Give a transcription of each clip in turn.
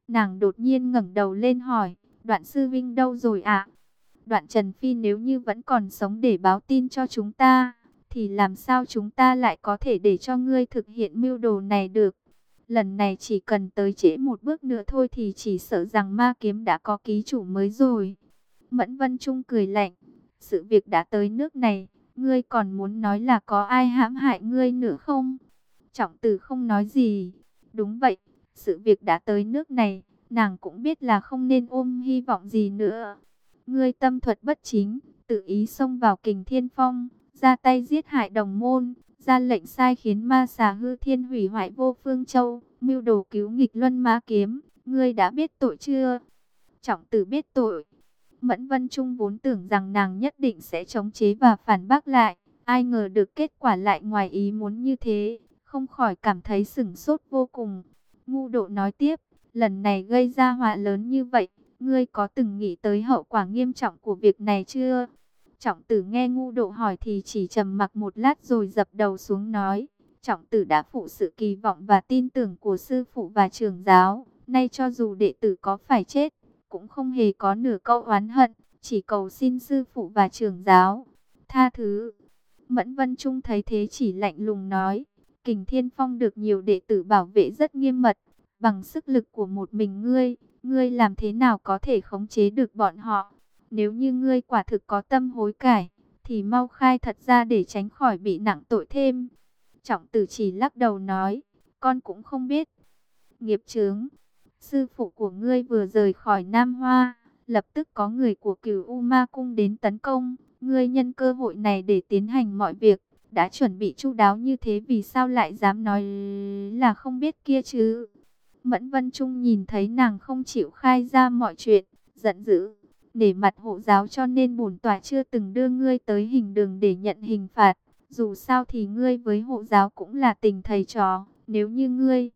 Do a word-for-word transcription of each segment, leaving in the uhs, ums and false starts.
Nàng đột nhiên ngẩng đầu lên hỏi, Đoạn sư vinh đâu rồi ạ? Đoạn Trần Phi nếu như vẫn còn sống để báo tin cho chúng ta, thì làm sao chúng ta lại có thể để cho ngươi thực hiện mưu đồ này được? Lần này chỉ cần tới trễ một bước nữa thôi thì chỉ sợ rằng ma kiếm đã có ký chủ mới rồi. Mẫn Vân Trung cười lạnh, sự việc đã tới nước này, ngươi còn muốn nói là có ai hãm hại ngươi nữa không? Trọng Tử không nói gì. Đúng vậy, sự việc đã tới nước này, nàng cũng biết là không nên ôm hy vọng gì nữa. Ngươi tâm thuật bất chính, tự ý xông vào Kình Thiên Phong, ra tay giết hại đồng môn, ra lệnh sai khiến ma xà hư thiên hủy hoại vô phương châu, mưu đồ cứu nghịch luân ma kiếm, ngươi đã biết tội chưa? Trọng Tử biết tội. Mẫn Vân Trung vốn tưởng rằng nàng nhất định sẽ chống chế và phản bác lại, ai ngờ được kết quả lại ngoài ý muốn như thế, không khỏi cảm thấy sửng sốt vô cùng. Ngu Độ nói tiếp, lần này gây ra họa lớn như vậy, ngươi có từng nghĩ tới hậu quả nghiêm trọng của việc này chưa? Trọng Tử nghe Ngu Độ hỏi thì chỉ trầm mặc một lát rồi dập đầu xuống nói, Trọng Tử đã phụ sự kỳ vọng và tin tưởng của sư phụ và trưởng giáo, nay cho dù đệ tử có phải chết, cũng không hề có nửa câu oán hận, chỉ cầu xin sư phụ và trưởng giáo tha thứ. Mẫn Vân Trung thấy thế chỉ lạnh lùng nói, Kình Thiên Phong được nhiều đệ tử bảo vệ rất nghiêm mật, bằng sức lực của một mình ngươi, ngươi làm thế nào có thể khống chế được bọn họ? Nếu như ngươi quả thực có tâm hối cải, thì mau khai thật ra để tránh khỏi bị nặng tội thêm. Trọng Tử chỉ lắc đầu nói, con cũng không biết. Nghiệp chướng, sư phụ của ngươi vừa rời khỏi Nam Hoa, lập tức có người của Cửu U Ma Cung đến tấn công. Ngươi nhân cơ hội này để tiến hành mọi việc, đã chuẩn bị chu đáo như thế vì sao lại dám nói là không biết kia chứ? Mẫn Vân Trung nhìn thấy nàng không chịu khai ra mọi chuyện, giận dữ, nể mặt hộ giáo cho nên bổn tọa chưa từng đưa ngươi tới hình đường để nhận hình phạt. Dù sao thì ngươi với hộ giáo cũng là tình thầy trò, nếu như ngươi,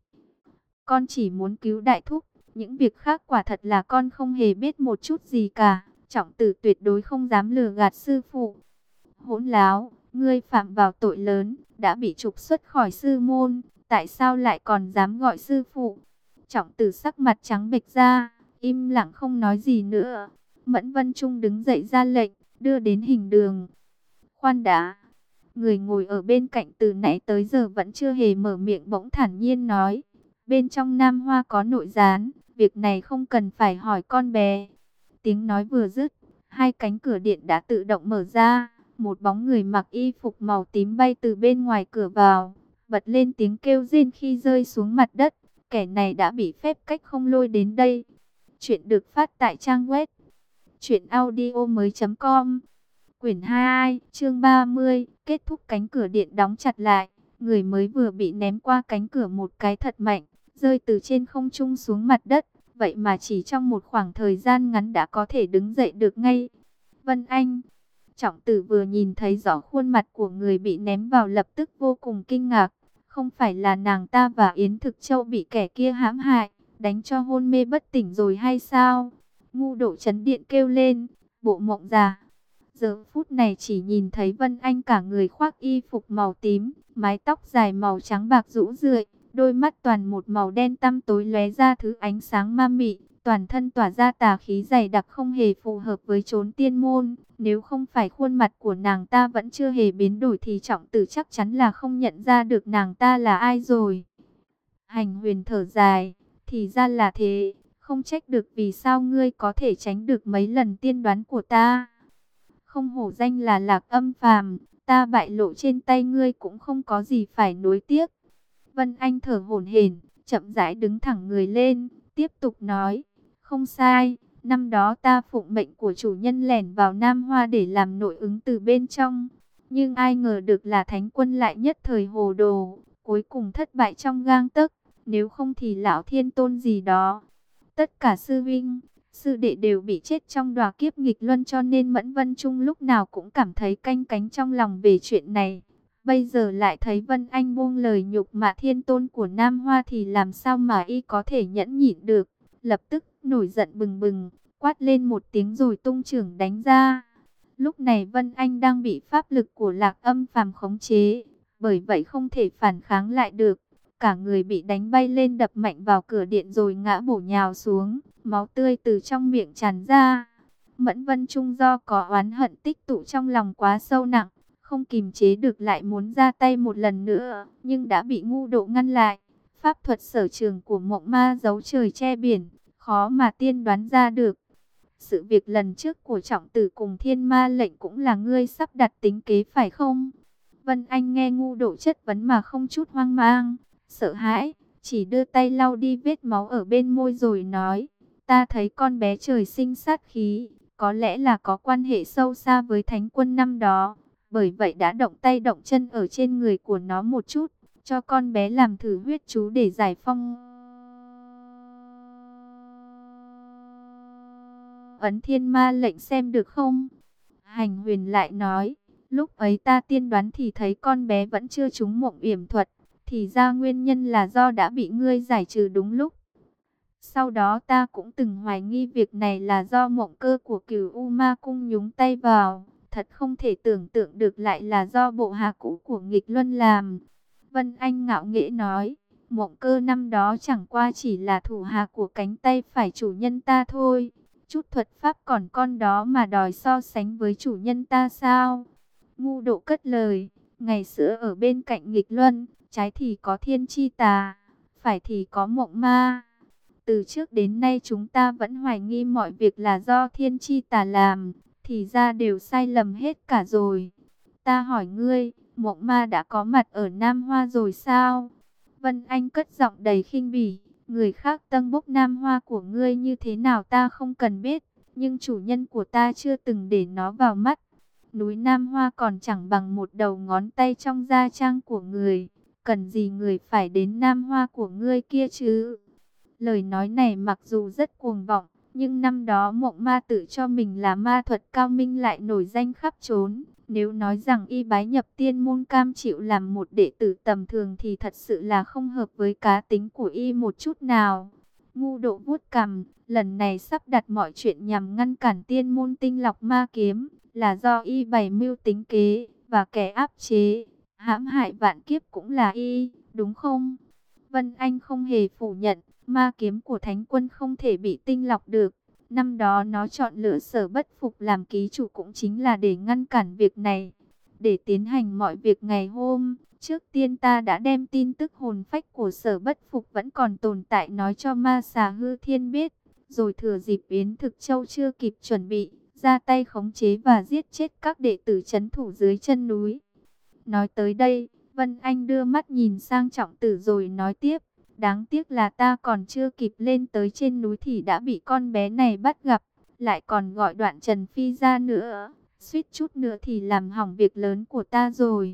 con chỉ muốn cứu đại thúc, những việc khác quả thật là con không hề biết một chút gì cả. Trọng Tử tuyệt đối không dám lừa gạt sư phụ. Hỗn láo, ngươi phạm vào tội lớn, đã bị trục xuất khỏi sư môn, tại sao lại còn dám gọi sư phụ? Trọng Tử sắc mặt trắng bệch ra, im lặng không nói gì nữa. Mẫn Vân Trung đứng dậy ra lệnh, đưa đến hình đường. Khoan đã, người ngồi ở bên cạnh từ nãy tới giờ vẫn chưa hề mở miệng bỗng thản nhiên nói, bên trong Nam Hoa có nội gián, việc này không cần phải hỏi con bé. Tiếng nói vừa dứt, hai cánh cửa điện đã tự động mở ra, một bóng người mặc y phục màu tím bay từ bên ngoài cửa vào, bật lên tiếng kêu rên khi rơi xuống mặt đất. Kẻ này đã bị phép cách không lôi đến đây. Chuyện được phát tại trang web truyện audio mới chấm com. Quyển hai, chương ba mươi, kết thúc. Cánh cửa điện đóng chặt lại, người mới vừa bị ném qua cánh cửa một cái thật mạnh, rơi từ trên không trung xuống mặt đất. Vậy mà chỉ trong một khoảng thời gian ngắn đã có thể đứng dậy được ngay. Vân Anh, Trọng Tử vừa nhìn thấy rõ khuôn mặt của người bị ném vào lập tức vô cùng kinh ngạc. Không phải là nàng ta và Yến Thực Châu bị kẻ kia hãm hại, đánh cho hôn mê bất tỉnh rồi hay sao? Ngu Độ chấn điện kêu lên, bộ mộng già. Giờ phút này chỉ nhìn thấy Vân Anh cả người khoác y phục màu tím, mái tóc dài màu trắng bạc rũ rượi, đôi mắt toàn một màu đen tăm tối lóe ra thứ ánh sáng ma mị, toàn thân tỏa ra tà khí dày đặc không hề phù hợp với chốn tiên môn. Nếu không phải khuôn mặt của nàng ta vẫn chưa hề biến đổi thì Trọng Tử chắc chắn là không nhận ra được nàng ta là ai rồi. Hành Huyền thở dài, thì ra là thế, không trách được vì sao ngươi có thể tránh được mấy lần tiên đoán của ta. Không hổ danh là Lạc Âm Phàm, ta bại lộ trên tay ngươi cũng không có gì phải nuối tiếc. Vân Anh thở hổn hển, chậm rãi đứng thẳng người lên, tiếp tục nói, không sai, năm đó ta phụng mệnh của chủ nhân lẻn vào Nam Hoa để làm nội ứng từ bên trong. Nhưng ai ngờ được là Thánh Quân lại nhất thời hồ đồ, cuối cùng thất bại trong gang tấc, nếu không thì lão thiên tôn gì đó. Tất cả sư vinh, sư đệ đều bị chết trong đọa kiếp nghịch luân, cho nên Mẫn Vân Trung lúc nào cũng cảm thấy canh cánh trong lòng về chuyện này. Bây giờ lại thấy Vân Anh buông lời nhục mạ thiên tôn của Nam Hoa thì làm sao mà y có thể nhẫn nhịn được. Lập tức nổi giận bừng bừng, quát lên một tiếng rồi tung chưởng đánh ra. Lúc này Vân Anh đang bị pháp lực của Lạc Âm Phàm khống chế, bởi vậy không thể phản kháng lại được. cả người bị đánh bay lên đập mạnh vào cửa điện rồi ngã bổ nhào xuống, máu tươi từ trong miệng tràn ra. Mẫn Vân Trung do có oán hận tích tụ trong lòng quá sâu nặng, không kìm chế được lại muốn ra tay một lần nữa, nhưng đã bị Ngu Độ ngăn lại. Pháp thuật sở trường của Mộng Ma giấu trời che biển, khó mà tiên đoán ra được. Sự việc lần trước của Trọng Tử cùng Thiên Ma lệnh cũng là ngươi sắp đặt tính kế phải không? Vân Anh nghe Ngu Độ chất vấn mà không chút hoang mang, sợ hãi, chỉ đưa tay lau đi vết máu ở bên môi rồi nói, ta thấy con bé trời sinh sát khí, có lẽ là có quan hệ sâu xa với Thánh Quân năm đó, bởi vậy đã động tay động chân ở trên người của nó một chút, cho con bé làm thử huyết chú để giải phong ấn Thiên Ma lệnh xem được không? Hành Huyền lại nói, lúc ấy ta tiên đoán thì thấy con bé vẫn chưa trúng mộng yểm thuật, thì ra nguyên nhân là do đã bị ngươi giải trừ đúng lúc. Sau đó ta cũng từng hoài nghi việc này là do mộng cơ của Cửu U Ma Cung nhúng tay vào, thật không thể tưởng tượng được lại là do bộ hạ cũ của Nghịch Luân làm. Vân Anh ngạo nghễ nói, mộng cơ năm đó chẳng qua chỉ là thủ hạ của cánh tay phải chủ nhân ta thôi. Chút thuật pháp còn con đó mà đòi so sánh với chủ nhân ta sao? Ngu Độ cất lời, ngày xưa ở bên cạnh Nghịch Luân, trái thì có Thiên Chi Tà, phải thì có Mộng Ma. Từ trước đến nay chúng ta vẫn hoài nghi mọi việc là do Thiên Chi Tà làm, thì ra đều sai lầm hết cả rồi. Ta hỏi ngươi, Mộng Ma đã có mặt ở Nam Hoa rồi sao? Vân Anh cất giọng đầy khinh bỉ, người khác tâng bốc Nam Hoa của ngươi như thế nào ta không cần biết, nhưng chủ nhân của ta chưa từng để nó vào mắt. Núi Nam Hoa còn chẳng bằng một đầu ngón tay trong da trang của người, cần gì người phải đến Nam Hoa của ngươi kia chứ? Lời nói này mặc dù rất cuồng vọng, nhưng năm đó Mộng Ma tự cho mình là ma thuật cao minh lại nổi danh khắp trốn. Nếu nói rằng y bái nhập tiên môn cam chịu làm một đệ tử tầm thường thì thật sự là không hợp với cá tính của y một chút nào. Ngu Độ vuốt cằm, lần này sắp đặt mọi chuyện nhằm ngăn cản tiên môn tinh lọc ma kiếm, là do y bày mưu tính kế, và kẻ áp chế, hãm hại vạn kiếp cũng là y, đúng không? Vân Anh không hề phủ nhận, ma kiếm của Thánh Quân không thể bị tinh lọc được. Năm đó nó chọn lựa Sở Bất Phục làm ký chủ cũng chính là để ngăn cản việc này. Để tiến hành mọi việc ngày hôm, trước tiên ta đã đem tin tức hồn phách của Sở Bất Phục vẫn còn tồn tại nói cho Ma Xà Hư Thiên biết. Rồi thừa dịp Yến Thực Châu chưa kịp chuẩn bị, ra tay khống chế và giết chết các đệ tử trấn thủ dưới chân núi. Nói tới đây, Vân Anh đưa mắt nhìn sang Trọng Tử rồi nói tiếp. Đáng tiếc là ta còn chưa kịp lên tới trên núi thì đã bị con bé này bắt gặp, lại còn gọi Đoạn Trần Phi ra nữa, suýt chút nữa thì làm hỏng việc lớn của ta rồi.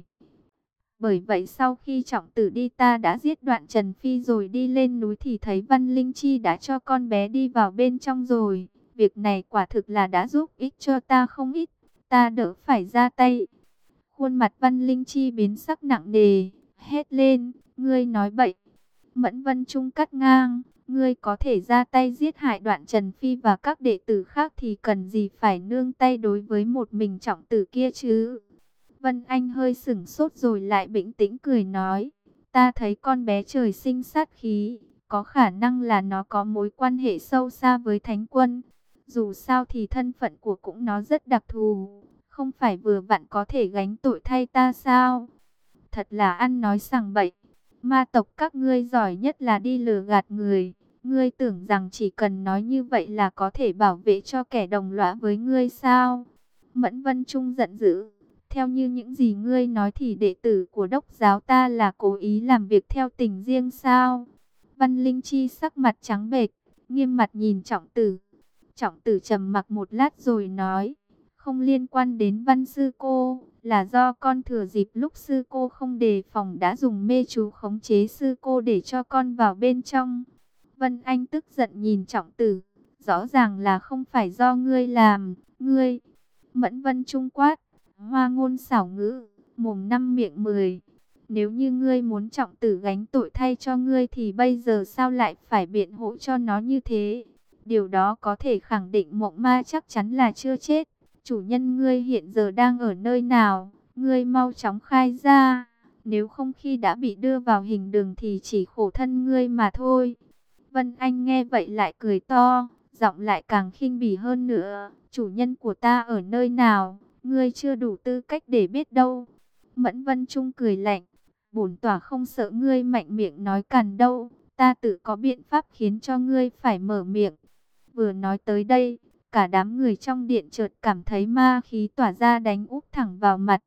Bởi vậy sau khi Trọng Tử đi ta đã giết Đoạn Trần Phi rồi đi lên núi thì thấy Văn Linh Chi đã cho con bé đi vào bên trong rồi. Việc này quả thực là đã giúp ích cho ta không ít, ta đỡ phải ra tay. Khuôn mặt Văn Linh Chi biến sắc nặng nề, hét lên, ngươi nói bậy. Mẫn Vân Trung cắt ngang, ngươi có thể ra tay giết hại Đoạn Trần Phi và các đệ tử khác thì cần gì phải nương tay đối với một mình Trọng Tử kia chứ? Vân Anh hơi sửng sốt rồi lại bình tĩnh cười nói, ta thấy con bé trời sinh sát khí, có khả năng là nó có mối quan hệ sâu xa với Thánh Quân. Dù sao thì thân phận của cũng nó rất đặc thù, không phải vừa vặn có thể gánh tội thay ta sao? Thật là ăn nói sằng bậy. Ma tộc các ngươi giỏi nhất là đi lừa gạt người. Ngươi tưởng rằng chỉ cần nói như vậy là có thể bảo vệ cho kẻ đồng lõa với ngươi sao? Mẫn Vân Trung giận dữ. Theo như những gì ngươi nói thì đệ tử của đốc giáo ta là cố ý làm việc theo tình riêng sao? Văn Linh Chi sắc mặt trắng bệch, nghiêm mặt nhìn Trọng Tử. Trọng Tử trầm mặc một lát rồi nói, không liên quan đến Văn sư cô, là do con thừa dịp lúc sư cô không đề phòng đã dùng mê chú khống chế sư cô để cho con vào bên trong. Vân Anh tức giận nhìn Trọng Tử, rõ ràng là không phải do ngươi làm, ngươi. Mẫn Vân Trung quát, hoa ngôn xảo ngữ, mồm năm miệng mười. Nếu như ngươi muốn Trọng Tử gánh tội thay cho ngươi thì bây giờ sao lại phải biện hộ cho nó như thế? Điều đó có thể khẳng định Mộng Ma chắc chắn là chưa chết. Chủ nhân ngươi hiện giờ đang ở nơi nào? Ngươi mau chóng khai ra. Nếu không khi đã bị đưa vào hình đường thì chỉ khổ thân ngươi mà thôi. Vân Anh nghe vậy lại cười to, giọng lại càng khinh bỉ hơn nữa. Chủ nhân của ta ở nơi nào, ngươi chưa đủ tư cách để biết đâu. Mẫn Vân Trung cười lạnh, bổn tỏa không sợ ngươi mạnh miệng nói càn đâu. Ta tự có biện pháp khiến cho ngươi phải mở miệng. Vừa nói tới đây, cả đám người trong điện chợt cảm thấy ma khí tỏa ra đánh úp thẳng vào mặt.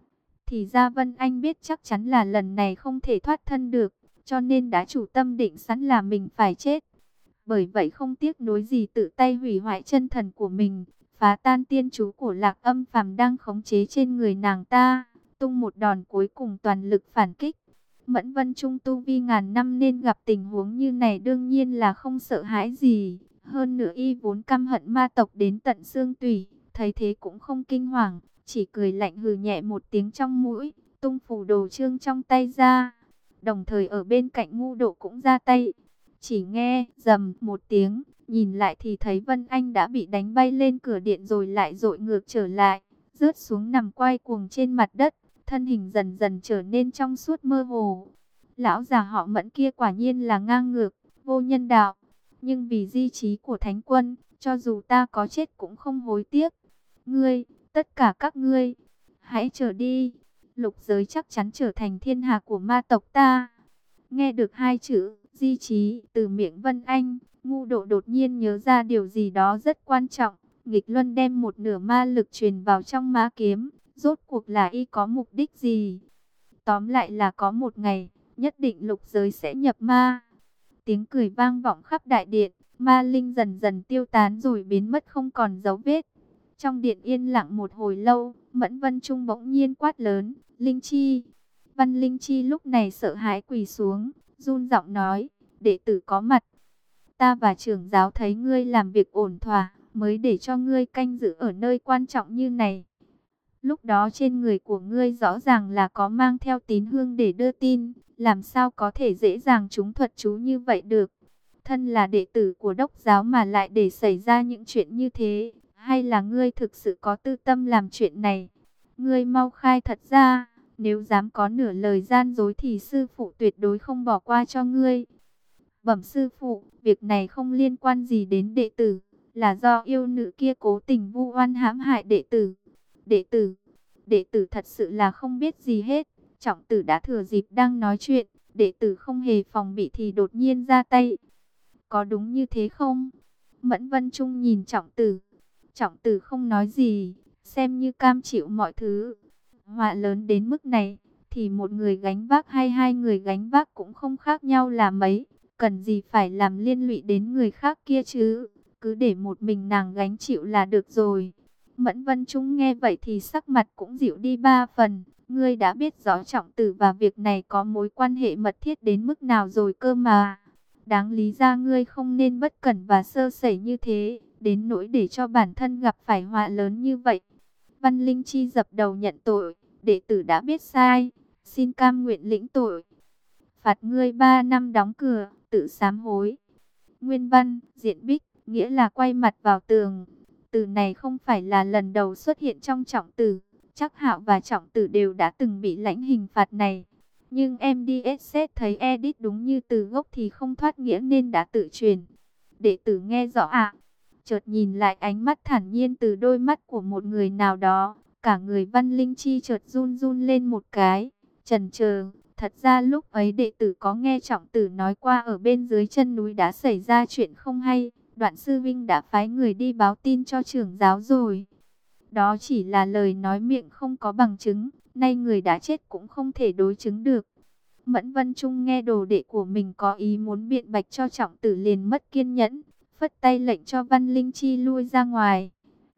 Thì ra Vân Anh biết chắc chắn là lần này không thể thoát thân được, cho nên đã chủ tâm định sẵn là mình phải chết. Bởi vậy không tiếc nuối gì tự tay hủy hoại chân thần của mình, phá tan tiên chú của Lạc Âm Phàm đang khống chế trên người nàng ta, tung một đòn cuối cùng toàn lực phản kích. Mẫn Vân Trung tu vi ngàn năm nên gặp tình huống như này đương nhiên là không sợ hãi gì. Hơn nữa y vốn căm hận ma tộc đến tận xương tủy, thấy thế cũng không kinh hoàng, chỉ cười lạnh hừ nhẹ một tiếng trong mũi, tung phù đồ chương trong tay ra. Đồng thời ở bên cạnh Ngu Độ cũng ra tay. Chỉ nghe rầm một tiếng, nhìn lại thì thấy Vân Anh đã bị đánh bay lên cửa điện rồi lại dội ngược trở lại, rớt xuống nằm quay cuồng trên mặt đất, thân hình dần dần trở nên trong suốt mơ hồ. Lão già họ Mẫn kia quả nhiên là ngang ngược, vô nhân đạo. Nhưng vì di chí của Thánh Quân, cho dù ta có chết cũng không hối tiếc. Ngươi, tất cả các ngươi, hãy trở đi. Lục giới chắc chắn trở thành thiên hạ của ma tộc ta. Nghe được hai chữ di chí từ miệng Vân Anh, Ngu Độ đột nhiên nhớ ra điều gì đó rất quan trọng. Nghịch Luân đem một nửa ma lực truyền vào trong ma kiếm. Rốt cuộc là y có mục đích gì? Tóm lại là có một ngày, nhất định lục giới sẽ nhập ma. Tiếng cười vang vọng khắp đại điện, ma linh dần dần tiêu tán rồi biến mất không còn dấu vết. Trong điện yên lặng một hồi lâu, Mẫn Vân Trung bỗng nhiên quát lớn, Linh Chi. Văn Linh Chi lúc này sợ hãi quỳ xuống, run giọng nói, đệ tử có mặt. Ta và trưởng giáo thấy ngươi làm việc ổn thỏa, mới để cho ngươi canh giữ ở nơi quan trọng như này. Lúc đó trên người của ngươi rõ ràng là có mang theo tín hương để đưa tin, làm sao có thể dễ dàng trúng thuật chú như vậy được. Thân là đệ tử của đốc giáo mà lại để xảy ra những chuyện như thế, hay là ngươi thực sự có tư tâm làm chuyện này? Ngươi mau khai thật ra, nếu dám có nửa lời gian dối thì sư phụ tuyệt đối không bỏ qua cho ngươi. Bẩm sư phụ, việc này không liên quan gì đến đệ tử, là do yêu nữ kia cố tình vu oan hãm hại đệ tử. Đệ tử, đệ tử thật sự là không biết gì hết. Trọng tử đã thừa dịp đang nói chuyện, đệ tử không hề phòng bị thì đột nhiên ra tay. Có đúng như thế không? Mẫn Vân Trung nhìn trọng tử. Trọng tử không nói gì, xem như cam chịu mọi thứ. Họa lớn đến mức này, thì một người gánh vác hay hai người gánh vác cũng không khác nhau là mấy. Cần gì phải làm liên lụy đến người khác kia chứ? Cứ để một mình nàng gánh chịu là được rồi. Mẫn Vân Trung nghe vậy thì sắc mặt cũng dịu đi ba phần. Ngươi đã biết rõ trọng tử và việc này có mối quan hệ mật thiết đến mức nào rồi cơ mà. Đáng lý ra ngươi không nên bất cẩn và sơ sẩy như thế, đến nỗi để cho bản thân gặp phải họa lớn như vậy. Văn Linh Chi dập đầu nhận tội, đệ tử đã biết sai, xin cam nguyện lĩnh tội. Phạt ngươi ba năm đóng cửa, tự sám hối. Nguyên văn, diện bích, nghĩa là quay mặt vào tường. Từ này không phải là lần đầu xuất hiện trong trọng tử. Chắc Hạo và trọng tử đều đã từng bị lãnh hình phạt này. Nhưng em đi xét thấy edit đúng như từ gốc thì không thoát nghĩa nên đã tự truyền. Đệ tử nghe rõ ạ. Chợt nhìn lại ánh mắt thản nhiên từ đôi mắt của một người nào đó. Cả người Văn Linh Chi chợt run run lên một cái. Chần chờ. Thật ra lúc ấy đệ tử có nghe trọng tử nói qua ở bên dưới chân núi đã xảy ra chuyện không hay. Đoạn sư vinh đã phái người đi báo tin cho trưởng giáo rồi. Đó chỉ là lời nói miệng không có bằng chứng. Nay người đã chết cũng không thể đối chứng được. Mẫn Vân Trung nghe đồ đệ của mình có ý muốn biện bạch cho trọng tử liền mất kiên nhẫn. Phất tay lệnh cho Văn Linh Chi lui ra ngoài.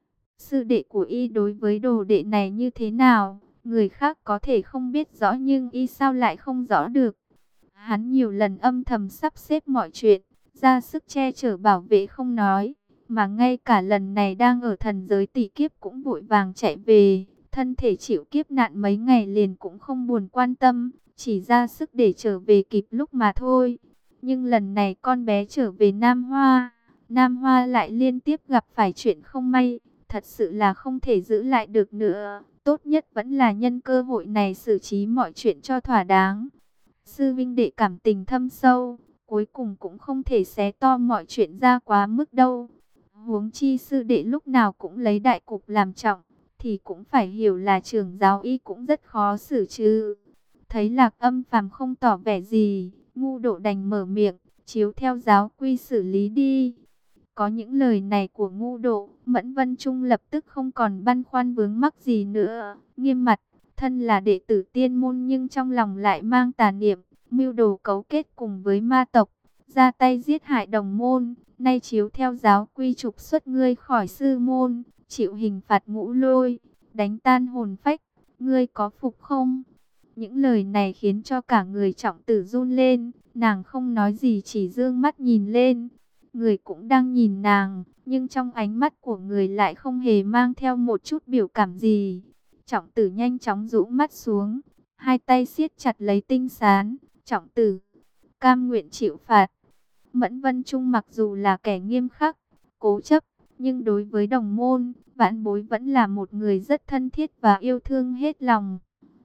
Sư đệ của y đối với đồ đệ này như thế nào? Người khác có thể không biết rõ nhưng y sao lại không rõ được. Hắn nhiều lần âm thầm sắp xếp mọi chuyện, ra sức che chở bảo vệ không nói. Mà ngay cả lần này đang ở thần giới tỷ kiếp cũng vội vàng chạy về. Thân thể chịu kiếp nạn mấy ngày liền cũng không buồn quan tâm, chỉ ra sức để trở về kịp lúc mà thôi. Nhưng lần này con bé trở về Nam Hoa, Nam Hoa lại liên tiếp gặp phải chuyện không may. thật sự là không thể giữ lại được nữa. Tốt nhất vẫn là nhân cơ hội này xử trí mọi chuyện cho thỏa đáng. Sư vinh đệ cảm tình thâm sâu, cuối cùng cũng không thể xé to mọi chuyện ra quá mức đâu. Huống chi sư đệ lúc nào cũng lấy đại cục làm trọng, thì cũng phải hiểu là trưởng giáo y cũng rất khó xử chứ. Thấy Lạc Âm Phàm không tỏ vẻ gì, Ngu Độ đành mở miệng, chiếu theo giáo quy xử lý đi. Có những lời này của Ngu Độ, Mẫn Vân Trung lập tức không còn băn khoăn vướng mắc gì nữa, nghiêm mặt, thân là đệ tử tiên môn nhưng trong lòng lại mang tà niệm, mưu đồ cấu kết cùng với ma tộc, ra tay giết hại đồng môn, nay chiếu theo giáo quy trục xuất ngươi khỏi sư môn, chịu hình phạt ngũ lôi, đánh tan hồn phách, ngươi có phục không? Những lời này khiến cho cả người Trọng Tử run lên, nàng không nói gì chỉ dương mắt nhìn lên. Người cũng đang nhìn nàng, nhưng trong ánh mắt của người lại không hề mang theo một chút biểu cảm gì. Trọng Tử nhanh chóng rũ mắt xuống, hai tay siết chặt lấy tinh sán. Trọng Tử, cam nguyện chịu phạt. Mẫn Vân Trung mặc dù là kẻ nghiêm khắc, cố chấp, nhưng đối với đồng môn, vãn bối vẫn là một người rất thân thiết và yêu thương hết lòng.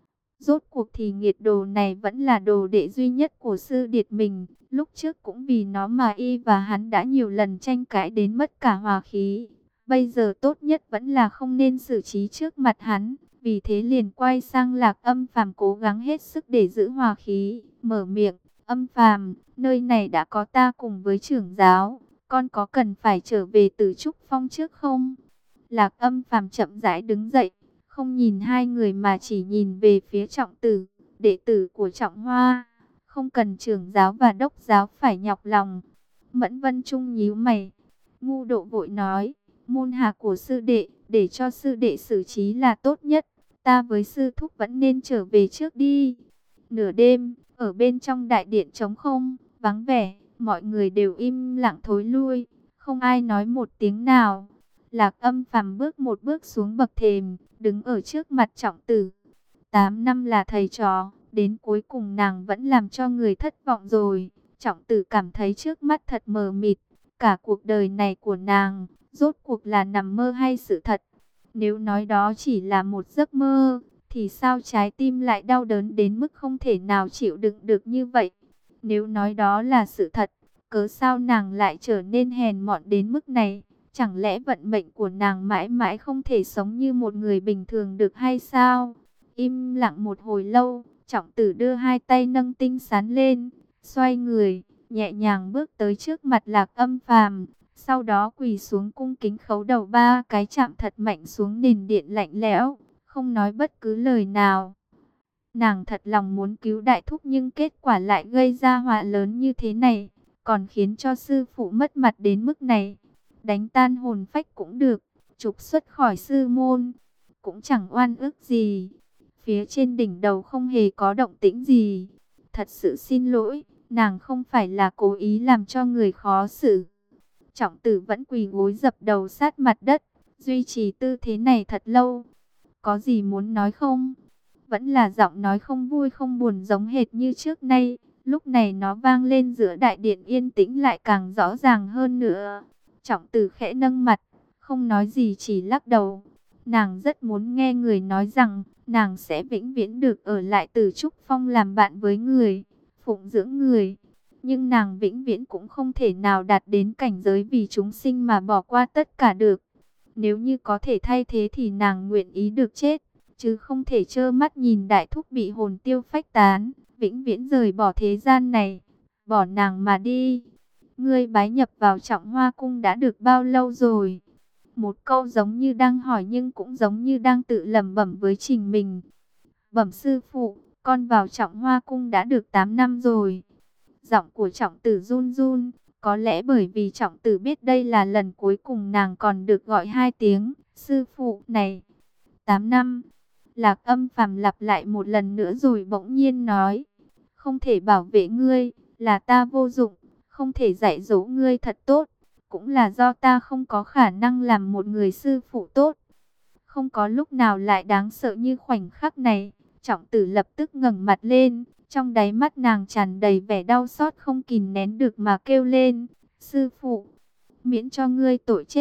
Rốt cuộc thì nghiệt đồ này vẫn là đồ đệ duy nhất của sư điệt mình. Lúc trước cũng vì nó mà y và hắn đã nhiều lần tranh cãi đến mất cả hòa khí. Bây giờ tốt nhất vẫn là không nên xử trí trước mặt hắn. Vì thế liền quay sang Lạc Âm Phàm cố gắng hết sức để giữ hòa khí. Mở miệng, Âm Phàm, nơi này đã có ta cùng với trưởng giáo. Con có cần phải trở về Tử Trúc Phong trước không? Lạc Âm Phàm chậm rãi đứng dậy, không nhìn hai người mà chỉ nhìn về phía Trọng Tử, đệ tử của Trọng Hoa. Không cần trưởng giáo và đốc giáo phải nhọc lòng. Mẫn Vân Trung nhíu mày. Ngu Độ vội nói, môn hạ của sư đệ, để cho sư đệ xử trí là tốt nhất. Ta với sư thúc vẫn nên trở về trước đi. Nửa đêm, ở bên trong đại điện trống không, vắng vẻ, mọi người đều im lặng thối lui, không ai nói một tiếng nào. Lạc Âm Phàm bước một bước xuống bậc thềm, đứng ở trước mặt Trọng Tử. Tám năm là thầy trò, đến cuối cùng nàng vẫn làm cho người thất vọng rồi. Trọng Tử cảm thấy trước mắt thật mờ mịt, cả cuộc đời này của nàng, rốt cuộc là nằm mơ hay sự thật? Nếu nói đó chỉ là một giấc mơ, thì sao trái tim lại đau đớn đến mức không thể nào chịu đựng được như vậy? Nếu nói đó là sự thật, cớ sao nàng lại trở nên hèn mọn đến mức này? Chẳng lẽ vận mệnh của nàng mãi mãi không thể sống như một người bình thường được hay sao? Im lặng một hồi lâu, Trọng Tử đưa hai tay nâng tinh sán lên, xoay người, nhẹ nhàng bước tới trước mặt Lạc Âm Phàm, sau đó quỳ xuống cung kính khấu đầu ba cái chạm thật mạnh xuống nền điện lạnh lẽo, không nói bất cứ lời nào. Nàng thật lòng muốn cứu đại thúc nhưng kết quả lại gây ra họa lớn như thế này, còn khiến cho sư phụ mất mặt đến mức này. Đánh tan hồn phách cũng được, trục xuất khỏi sư môn, cũng chẳng oan ức gì. Phía trên đỉnh đầu không hề có động tĩnh gì. Thật sự xin lỗi, nàng không phải là cố ý làm cho người khó xử. Trọng Tử vẫn quỳ gối dập đầu sát mặt đất, duy trì tư thế này thật lâu. Có gì muốn nói không? Vẫn là giọng nói không vui không buồn giống hệt như trước nay. Lúc này nó vang lên giữa đại điện yên tĩnh lại càng rõ ràng hơn nữa. Trọng Tử khẽ nâng mặt, không nói gì chỉ lắc đầu. Nàng rất muốn nghe người nói rằng, nàng sẽ vĩnh viễn được ở lại Tử Trúc Phong làm bạn với người, phụng dưỡng người. Nhưng nàng vĩnh viễn cũng không thể nào đạt đến cảnh giới vì chúng sinh mà bỏ qua tất cả được. Nếu như có thể thay thế thì nàng nguyện ý được chết, chứ không thể trơ mắt nhìn đại thúc bị hồn tiêu phách tán, vĩnh viễn rời bỏ thế gian này, bỏ nàng mà đi. Ngươi bái nhập vào Trọng Hoa Cung đã được bao lâu rồi? Một câu giống như đang hỏi nhưng cũng giống như đang tự lẩm bẩm với chính mình. Bẩm sư phụ, con vào Trọng Hoa Cung đã được tám năm rồi. Giọng của Trọng Tử run run, có lẽ bởi vì Trọng Tử biết đây là lần cuối cùng nàng còn được gọi hai tiếng sư phụ này. tám năm. Lạc Âm Phàm lặp lại một lần nữa rồi bỗng nhiên nói, không thể bảo vệ ngươi, là ta vô dụng, không thể dạy dỗ ngươi thật tốt, cũng là do ta không có khả năng làm một người sư phụ tốt. Không có lúc nào lại đáng sợ như khoảnh khắc này. Trọng Tử lập tức ngẩng mặt lên, trong đáy mắt nàng tràn đầy vẻ đau xót không kìm nén được mà kêu lên, sư phụ, miễn cho ngươi tội chết,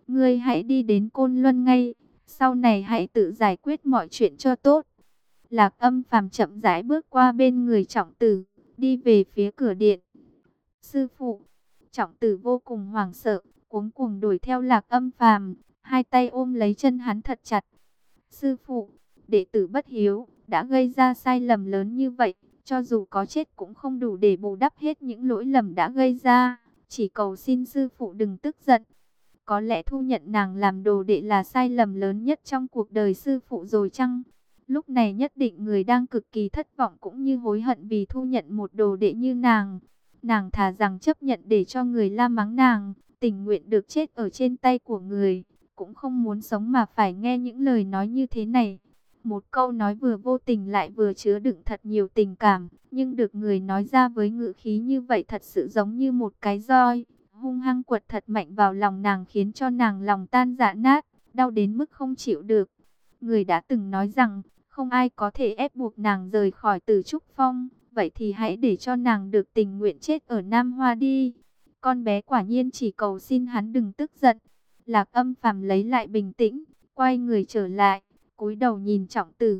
ngươi hãy đi đến Côn Luân ngay, sau này hãy tự giải quyết mọi chuyện cho tốt. Lạc Âm Phàm chậm rãi bước qua bên người Trọng Tử, đi về phía cửa điện. Sư phụ! Trọng Tử vô cùng hoảng sợ, cuống cuồng đuổi theo Lạc Âm Phàm, hai tay ôm lấy chân hắn thật chặt. Sư phụ! Đệ tử bất hiếu, đã gây ra sai lầm lớn như vậy, cho dù có chết cũng không đủ để bù đắp hết những lỗi lầm đã gây ra. Chỉ cầu xin sư phụ đừng tức giận. Có lẽ thu nhận nàng làm đồ đệ là sai lầm lớn nhất trong cuộc đời sư phụ rồi chăng? Lúc này nhất định người đang cực kỳ thất vọng cũng như hối hận vì thu nhận một đồ đệ như nàng. Nàng thà rằng chấp nhận để cho người la mắng nàng, tình nguyện được chết ở trên tay của người, cũng không muốn sống mà phải nghe những lời nói như thế này. Một câu nói vừa vô tình lại vừa chứa đựng thật nhiều tình cảm, nhưng được người nói ra với ngữ khí như vậy thật sự giống như một cái roi, hung hăng quật thật mạnh vào lòng nàng, khiến cho nàng lòng tan rã nát, đau đến mức không chịu được. Người đã từng nói rằng, không ai có thể ép buộc nàng rời khỏi Tử Trúc Phong, vậy thì hãy để cho nàng được tình nguyện chết ở Nam Hoa đi. Con bé quả nhiên chỉ cầu xin hắn đừng tức giận. Lạc Âm Phàm lấy lại bình tĩnh, quay người trở lại, cúi đầu nhìn Trọng Tử.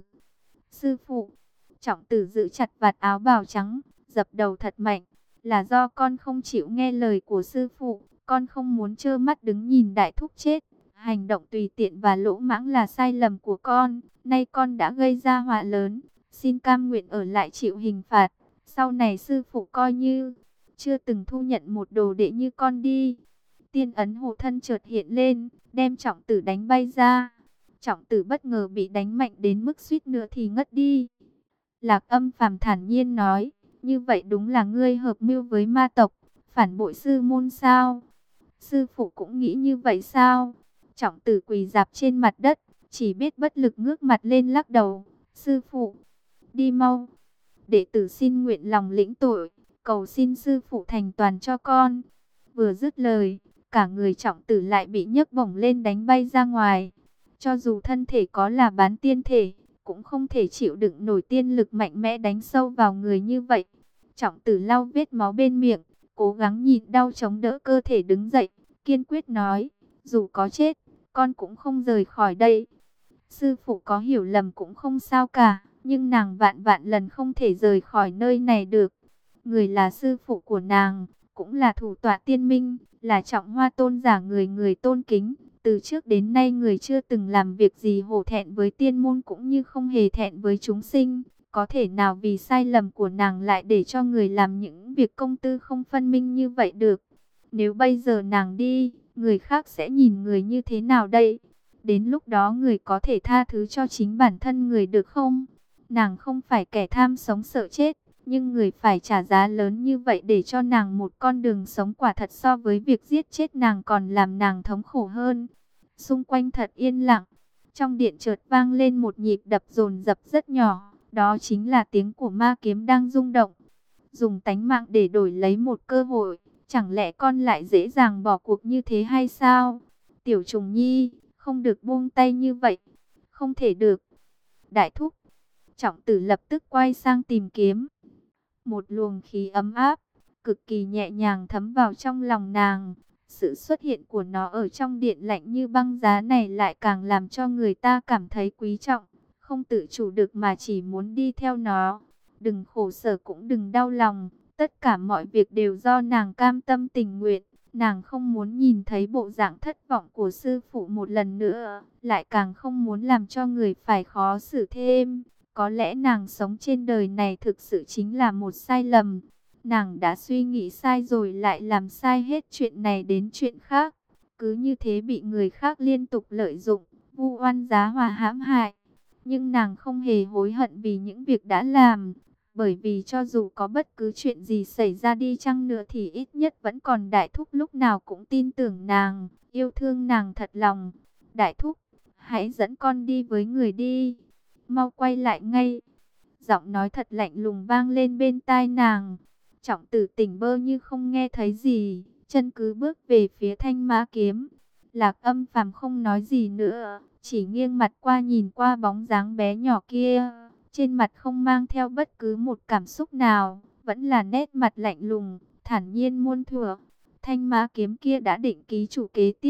Sư phụ! Trọng Tử giữ chặt vạt áo bào trắng, dập đầu thật mạnh. Là do con không chịu nghe lời của sư phụ, con không muốn trơ mắt đứng nhìn đại thúc chết. Hành động tùy tiện và lỗ mãng là sai lầm của con, nay con đã gây ra họa lớn, xin cam nguyện ở lại chịu hình phạt. Sau này sư phụ coi như chưa từng thu nhận một đồ đệ như con đi. Tiên ấn hộ thân chợt hiện lên, đem Trọng Tử đánh bay ra. Trọng Tử bất ngờ bị đánh mạnh đến mức suýt nữa thì ngất đi. Lạc Âm Phàm thản nhiên nói, như vậy đúng là ngươi hợp mưu với ma tộc, phản bội sư môn sao? Sư phụ cũng nghĩ như vậy sao? Trọng Tử quỳ rạp trên mặt đất, chỉ biết bất lực ngước mặt lên lắc đầu. Sư phụ, đi mau. Đệ tử xin nguyện lòng lĩnh tội, cầu xin sư phụ thành toàn cho con. Vừa dứt lời, cả người Trọng Tử lại bị nhấc bổng lên đánh bay ra ngoài. Cho dù thân thể có là bán tiên thể, cũng không thể chịu đựng nổi tiên lực mạnh mẽ đánh sâu vào người như vậy. Trọng Tử lau vết máu bên miệng, cố gắng nhịn đau chống đỡ cơ thể đứng dậy, kiên quyết nói, dù có chết, con cũng không rời khỏi đây. Sư phụ có hiểu lầm cũng không sao cả, nhưng nàng vạn vạn lần không thể rời khỏi nơi này được. Người là sư phụ của nàng, cũng là thủ tọa tiên minh, là Trọng Hoa tôn giả người người tôn kính. Từ trước đến nay người chưa từng làm việc gì hổ thẹn với tiên môn cũng như không hề thẹn với chúng sinh. Có thể nào vì sai lầm của nàng lại để cho người làm những việc công tư không phân minh như vậy được? Nếu bây giờ nàng đi, người khác sẽ nhìn người như thế nào đây? Đến lúc đó người có thể tha thứ cho chính bản thân người được không? Nàng không phải kẻ tham sống sợ chết, nhưng người phải trả giá lớn như vậy để cho nàng một con đường sống, quả thật so với việc giết chết nàng còn làm nàng thống khổ hơn. Xung quanh thật yên lặng, trong điện chợt vang lên một nhịp đập dồn dập rất nhỏ, đó chính là tiếng của ma kiếm đang rung động. Dùng tánh mạng để đổi lấy một cơ hội, chẳng lẽ con lại dễ dàng bỏ cuộc như thế hay sao? Tiểu Trùng Nhi, không được buông tay như vậy, không thể được. Đại thúc, Trọng Tử lập tức quay sang tìm kiếm. Một luồng khí ấm áp, cực kỳ nhẹ nhàng thấm vào trong lòng nàng. Sự xuất hiện của nó ở trong điện lạnh như băng giá này lại càng làm cho người ta cảm thấy quý trọng, không tự chủ được mà chỉ muốn đi theo nó. Đừng khổ sở cũng đừng đau lòng, tất cả mọi việc đều do nàng cam tâm tình nguyện. Nàng không muốn nhìn thấy bộ dạng thất vọng của sư phụ một lần nữa, lại càng không muốn làm cho người phải khó xử thêm. Có lẽ nàng sống trên đời này thực sự chính là một sai lầm. Nàng đã suy nghĩ sai rồi lại làm sai hết chuyện này đến chuyện khác. Cứ như thế bị người khác liên tục lợi dụng, vu oan giá hòa hãm hại. Nhưng nàng không hề hối hận vì những việc đã làm. Bởi vì cho dù có bất cứ chuyện gì xảy ra đi chăng nữa thì ít nhất vẫn còn Đại Thúc lúc nào cũng tin tưởng nàng, yêu thương nàng thật lòng. Đại Thúc, hãy dẫn con đi với người đi. Mau quay lại ngay. Giọng nói thật lạnh lùng vang lên bên tai nàng. Trọng Tử tỉnh bơ như không nghe thấy gì, chân cứ bước về phía thanh mã kiếm. Lạc Âm Phàm không nói gì nữa, chỉ nghiêng mặt qua nhìn qua bóng dáng bé nhỏ kia. Trên mặt không mang theo bất cứ một cảm xúc nào, vẫn là nét mặt lạnh lùng, thản nhiên muôn thuở. Thanh mã kiếm kia đã định ký chủ kế tiếp,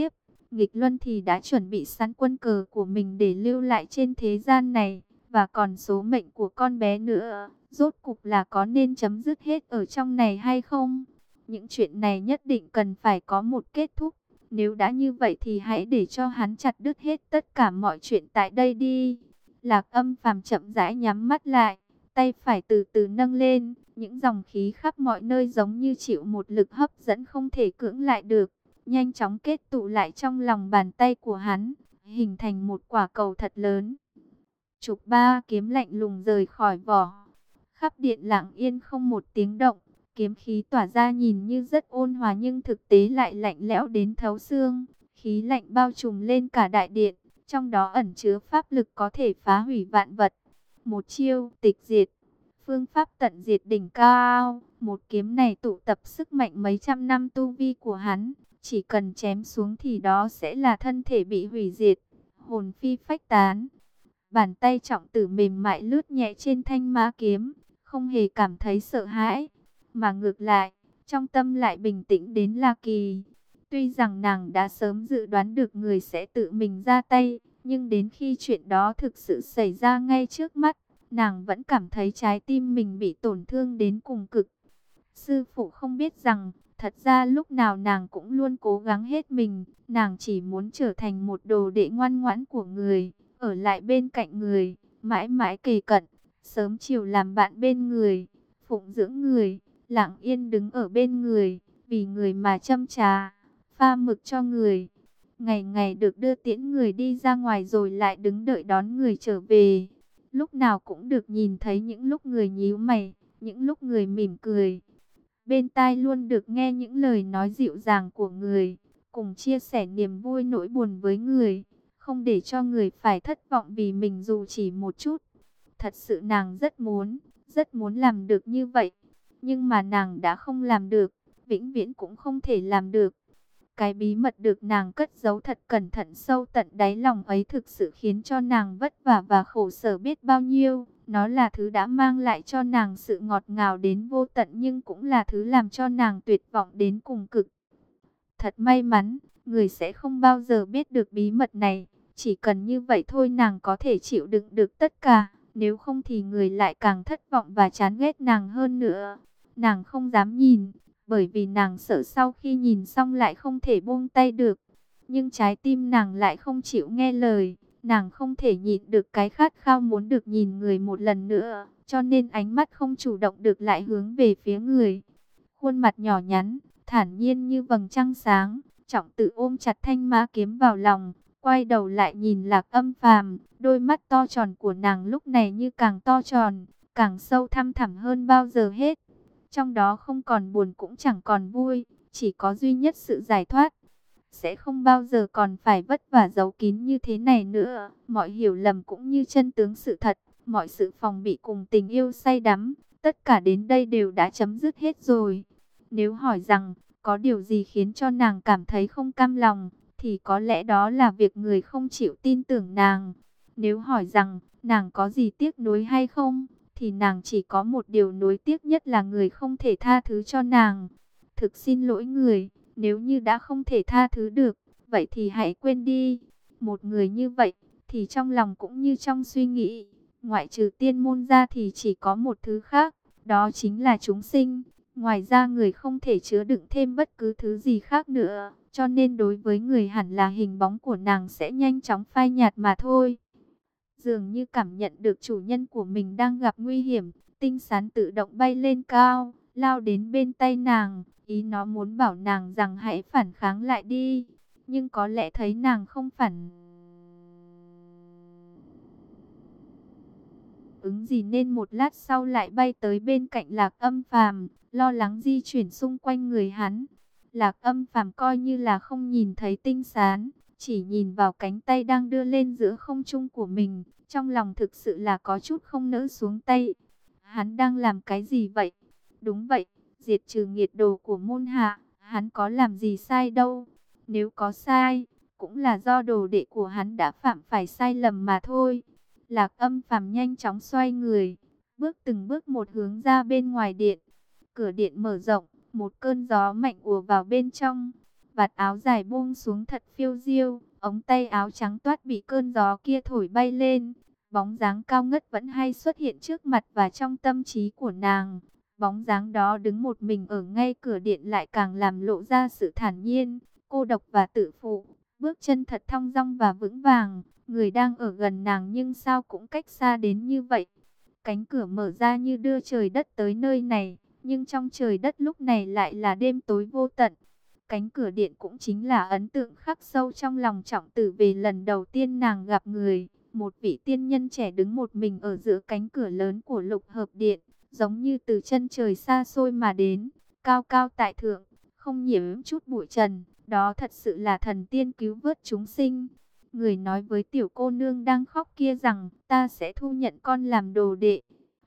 Nghịch Luân thì đã chuẩn bị sẵn quân cờ của mình để lưu lại trên thế gian này. Và còn số mệnh của con bé nữa, rốt cục là có nên chấm dứt hết ở trong này hay không? Những chuyện này nhất định cần phải có một kết thúc. Nếu đã như vậy thì hãy để cho hắn chặt đứt hết tất cả mọi chuyện tại đây đi. Lạc Âm Phàm chậm rãi nhắm mắt lại, tay phải từ từ nâng lên, những dòng khí khắp mọi nơi giống như chịu một lực hấp dẫn không thể cưỡng lại được, nhanh chóng kết tụ lại trong lòng bàn tay của hắn, hình thành một quả cầu thật lớn. Chụp ba kiếm lạnh lùng rời khỏi vỏ, khắp điện lặng yên không một tiếng động, kiếm khí tỏa ra nhìn như rất ôn hòa nhưng thực tế lại lạnh lẽo đến thấu xương, khí lạnh bao trùm lên cả đại điện, trong đó ẩn chứa pháp lực có thể phá hủy vạn vật. Một chiêu tịch diệt, phương pháp tận diệt đỉnh cao, một kiếm này tụ tập sức mạnh mấy trăm năm tu vi của hắn, chỉ cần chém xuống thì đó sẽ là thân thể bị hủy diệt, hồn phi phách tán. Bàn tay trọng tử mềm mại lướt nhẹ trên thanh ma kiếm, không hề cảm thấy sợ hãi, mà ngược lại, trong tâm lại bình tĩnh đến lạ kỳ. Tuy rằng nàng đã sớm dự đoán được người sẽ tự mình ra tay, nhưng đến khi chuyện đó thực sự xảy ra ngay trước mắt, nàng vẫn cảm thấy trái tim mình bị tổn thương đến cùng cực. Sư phụ không biết rằng, thật ra lúc nào nàng cũng luôn cố gắng hết mình, nàng chỉ muốn trở thành một đồ đệ ngoan ngoãn của người, ở lại bên cạnh người, mãi mãi kề cận, sớm chiều làm bạn bên người, phụng dưỡng người, lặng yên đứng ở bên người, vì người mà châm trà, pha mực cho người. Ngày ngày được đưa tiễn người đi ra ngoài rồi lại đứng đợi đón người trở về. Lúc nào cũng được nhìn thấy những lúc người nhíu mày, những lúc người mỉm cười. Bên tai luôn được nghe những lời nói dịu dàng của người, cùng chia sẻ niềm vui nỗi buồn với người, không để cho người phải thất vọng vì mình dù chỉ một chút. Thật sự nàng rất muốn, rất muốn làm được như vậy, nhưng mà nàng đã không làm được, vĩnh viễn cũng không thể làm được. Cái bí mật được nàng cất giấu thật cẩn thận sâu tận đáy lòng ấy thực sự khiến cho nàng vất vả và khổ sở biết bao nhiêu. Nó là thứ đã mang lại cho nàng sự ngọt ngào đến vô tận nhưng cũng là thứ làm cho nàng tuyệt vọng đến cùng cực. Thật may mắn, người sẽ không bao giờ biết được bí mật này. Chỉ cần như vậy thôi nàng có thể chịu đựng được tất cả. Nếu không thì người lại càng thất vọng và chán ghét nàng hơn nữa. Nàng không dám nhìn, bởi vì nàng sợ sau khi nhìn xong lại không thể buông tay được. Nhưng trái tim nàng lại không chịu nghe lời. Nàng không thể nhịn được cái khát khao muốn được nhìn người một lần nữa, cho nên ánh mắt không chủ động được lại hướng về phía người. Khuôn mặt nhỏ nhắn, thản nhiên như vầng trăng sáng, Trọng Tự ôm chặt thanh ma kiếm vào lòng, quay đầu lại nhìn Lạc Âm Phàm, đôi mắt to tròn của nàng lúc này như càng to tròn, càng sâu thăm thẳm hơn bao giờ hết. Trong đó không còn buồn cũng chẳng còn vui, chỉ có duy nhất sự giải thoát. Sẽ không bao giờ còn phải vất vả giấu kín như thế này nữa. Mọi hiểu lầm cũng như chân tướng sự thật, mọi sự phòng bị cùng tình yêu say đắm, tất cả đến đây đều đã chấm dứt hết rồi. Nếu hỏi rằng, có điều gì khiến cho nàng cảm thấy không cam lòng, thì có lẽ đó là việc người không chịu tin tưởng nàng. Nếu hỏi rằng, nàng có gì tiếc nuối hay không, thì nàng chỉ có một điều nuối tiếc nhất là người không thể tha thứ cho nàng. Thực xin lỗi người. Nếu như đã không thể tha thứ được, vậy thì hãy quên đi. Một người như vậy, thì trong lòng cũng như trong suy nghĩ, ngoại trừ tiên môn ra thì chỉ có một thứ khác, đó chính là chúng sinh. Ngoài ra người không thể chứa đựng thêm bất cứ thứ gì khác nữa, cho nên đối với người hẳn là hình bóng của nàng sẽ nhanh chóng phai nhạt mà thôi. Dường như cảm nhận được chủ nhân của mình đang gặp nguy hiểm, Tinh Sán tự động bay lên cao, lao đến bên tay nàng. Ý nó muốn bảo nàng rằng hãy phản kháng lại đi. Nhưng có lẽ thấy nàng không phản ứng gì nên một lát sau lại bay tới bên cạnh Lạc Âm Phàm, lo lắng di chuyển xung quanh người hắn. Lạc Âm Phàm coi như là không nhìn thấy Tinh Sán, chỉ nhìn vào cánh tay đang đưa lên giữa không trung của mình. Trong lòng thực sự là có chút không nỡ xuống tay. Hắn đang làm cái gì vậy? Đúng vậy, diệt trừ nghiệt đồ của môn hạ, hắn có làm gì sai đâu. Nếu có sai, cũng là do đồ đệ của hắn đã phạm phải sai lầm mà thôi. Lạc Âm Phàm nhanh chóng xoay người, bước từng bước một hướng ra bên ngoài điện. Cửa điện mở rộng, một cơn gió mạnh ùa vào bên trong. vạt áo dài buông xuống thật phiêu diêu, ống tay áo trắng toát bị cơn gió kia thổi bay lên. Bóng dáng cao ngất vẫn hay xuất hiện trước mặt và trong tâm trí của nàng. Bóng dáng đó đứng một mình ở ngay cửa điện lại càng làm lộ ra sự thản nhiên, cô độc và tự phụ. Bước chân thật thong dong và vững vàng, người đang ở gần nàng nhưng sao cũng cách xa đến như vậy. Cánh cửa mở ra như đưa trời đất tới nơi này, nhưng trong trời đất lúc này lại là đêm tối vô tận. Cánh cửa điện cũng chính là ấn tượng khắc sâu trong lòng Trọng Tử về lần đầu tiên nàng gặp người. Một vị tiên nhân trẻ đứng một mình ở giữa cánh cửa lớn của Lục Hợp Điện, giống như từ chân trời xa xôi mà đến, cao cao tại thượng, không nhiễm chút bụi trần. Đó thật sự là thần tiên cứu vớt chúng sinh. Người nói với tiểu cô nương đang khóc kia rằng, ta sẽ thu nhận con làm đồ đệ.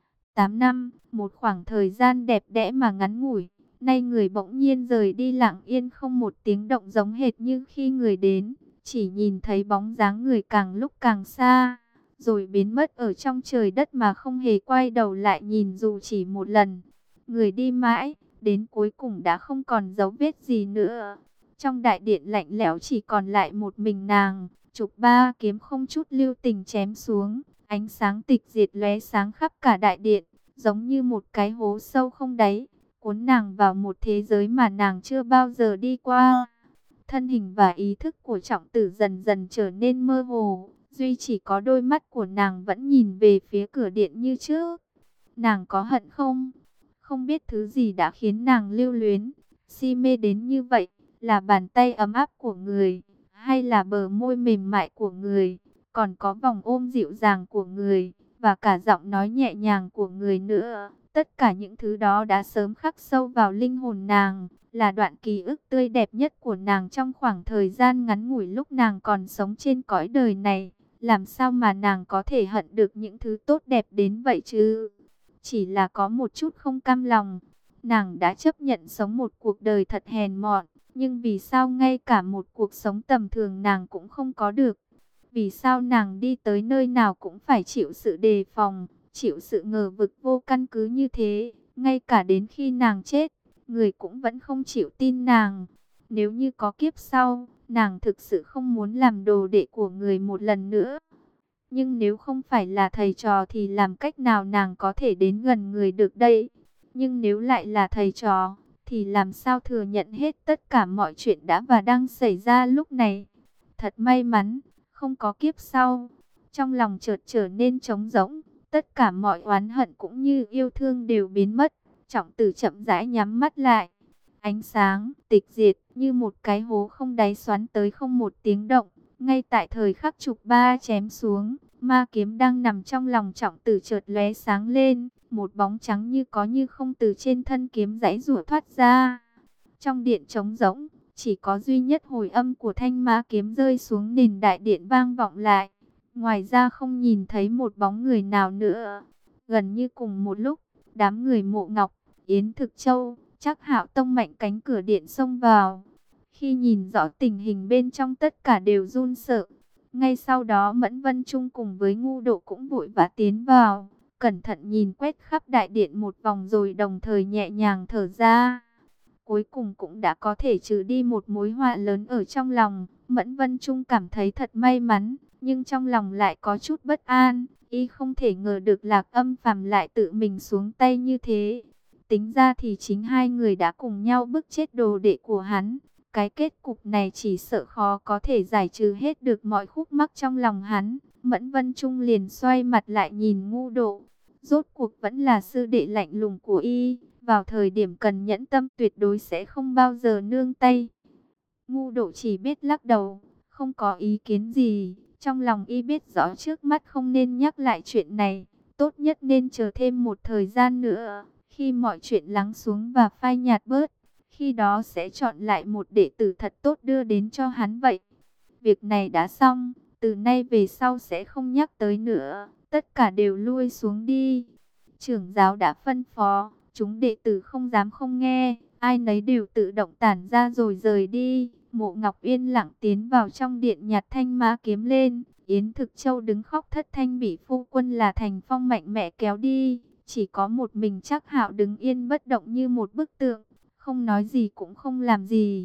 Tám năm, một khoảng thời gian đẹp đẽ mà ngắn ngủi. Nay người bỗng nhiên rời đi lặng yên không một tiếng động, giống hệt như khi người đến, chỉ nhìn thấy bóng dáng người càng lúc càng xa, rồi biến mất ở trong trời đất mà không hề quay đầu lại nhìn dù chỉ một lần. Người đi mãi, đến cuối cùng đã không còn dấu vết gì nữa. Trong đại điện lạnh lẽo chỉ còn lại một mình nàng, Trục Ba kiếm không chút lưu tình chém xuống, ánh sáng tịch diệt lóe sáng khắp cả đại điện, giống như một cái hố sâu không đáy, cuốn nàng vào một thế giới mà nàng chưa bao giờ đi qua. Thân hình và ý thức của Trọng Tử dần dần trở nên mơ hồ, duy chỉ có đôi mắt của nàng vẫn nhìn về phía cửa điện như trước. Nàng có hận không? Không biết thứ gì đã khiến nàng lưu luyến, si mê đến như vậy, là bàn tay ấm áp của người, hay là bờ môi mềm mại của người, còn có vòng ôm dịu dàng của người, và cả giọng nói nhẹ nhàng của người nữa. Tất cả những thứ đó đã sớm khắc sâu vào linh hồn nàng, là đoạn ký ức tươi đẹp nhất của nàng trong khoảng thời gian ngắn ngủi lúc nàng còn sống trên cõi đời này. Làm sao mà nàng có thể hận được những thứ tốt đẹp đến vậy chứ? Chỉ là có một chút không cam lòng. Nàng đã chấp nhận sống một cuộc đời thật hèn mọn, nhưng vì sao ngay cả một cuộc sống tầm thường nàng cũng không có được? Vì sao nàng đi tới nơi nào cũng phải chịu sự đề phòng, chịu sự ngờ vực vô căn cứ như thế? Ngay cả đến khi nàng chết, người cũng vẫn không chịu tin nàng. Nếu như có kiếp sau, nàng thực sự không muốn làm đồ đệ của người một lần nữa. Nhưng nếu không phải là thầy trò thì làm cách nào nàng có thể đến gần người được đây? Nhưng nếu lại là thầy trò, thì làm sao thừa nhận hết tất cả mọi chuyện đã và đang xảy ra lúc này? Thật may mắn, không có kiếp sau. Trong lòng chợt trở nên trống rỗng, tất cả mọi oán hận cũng như yêu thương đều biến mất. Trọng Tử chậm rãi nhắm mắt lại. Ánh sáng tịch diệt như một cái hố không đáy xoắn tới không một tiếng động. Ngay tại thời khắc Trục Ba chém xuống, ma kiếm đang nằm trong lòng Trọng Tử chợt lóe sáng lên, một bóng trắng như có như không từ trên thân kiếm giãy giụa thoát ra. Trong điện trống rỗng, chỉ có duy nhất hồi âm của thanh ma kiếm rơi xuống nền đại điện vang vọng lại. Ngoài ra không nhìn thấy một bóng người nào nữa. Gần như cùng một lúc, đám người Mộ Ngọc, Yến Thực Châu, Trác Hạo Tông mạnh cánh cửa điện xông vào. Khi nhìn rõ tình hình bên trong, tất cả đều run sợ. Ngay sau đó Mẫn Vân Trung cùng với Ngu Độ cũng vội vã tiến vào, cẩn thận nhìn quét khắp đại điện một vòng rồi đồng thời nhẹ nhàng thở ra. Cuối cùng cũng đã có thể trừ đi một mối họa lớn ở trong lòng. Mẫn Vân Trung cảm thấy thật may mắn, nhưng trong lòng lại có chút bất an. Y không thể ngờ được Lạc Âm Phàm lại tự mình xuống tay như thế. Tính ra thì chính hai người đã cùng nhau bức chết đồ đệ của hắn. Cái kết cục này chỉ sợ khó có thể giải trừ hết được mọi khúc mắc trong lòng hắn. Mẫn Vân Trung liền xoay mặt lại nhìn Ngu Độ. Rốt cuộc vẫn là sư đệ lạnh lùng của y. Vào thời điểm cần nhẫn tâm tuyệt đối sẽ không bao giờ nương tay. Ngu Độ chỉ biết lắc đầu, không có ý kiến gì. Trong lòng y biết rõ trước mắt không nên nhắc lại chuyện này. Tốt nhất nên chờ thêm một thời gian nữa. Khi mọi chuyện lắng xuống và phai nhạt bớt, khi đó sẽ chọn lại một đệ tử thật tốt đưa đến cho hắn vậy. Việc này đã xong, từ nay về sau sẽ không nhắc tới nữa. Tất cả đều lui xuống đi. Trưởng giáo đã phân phó, chúng đệ tử không dám không nghe, ai nấy đều tự động tản ra rồi rời đi. Mộ Ngọc yên lặng tiến vào trong điện nhặt thanh ma kiếm lên. Yến Thực Châu đứng khóc thất thanh bị phu quân là Thành Phong mạnh mẽ kéo đi. Chỉ có một mình Trác Hạo đứng yên bất động như một bức tượng, không nói gì cũng không làm gì.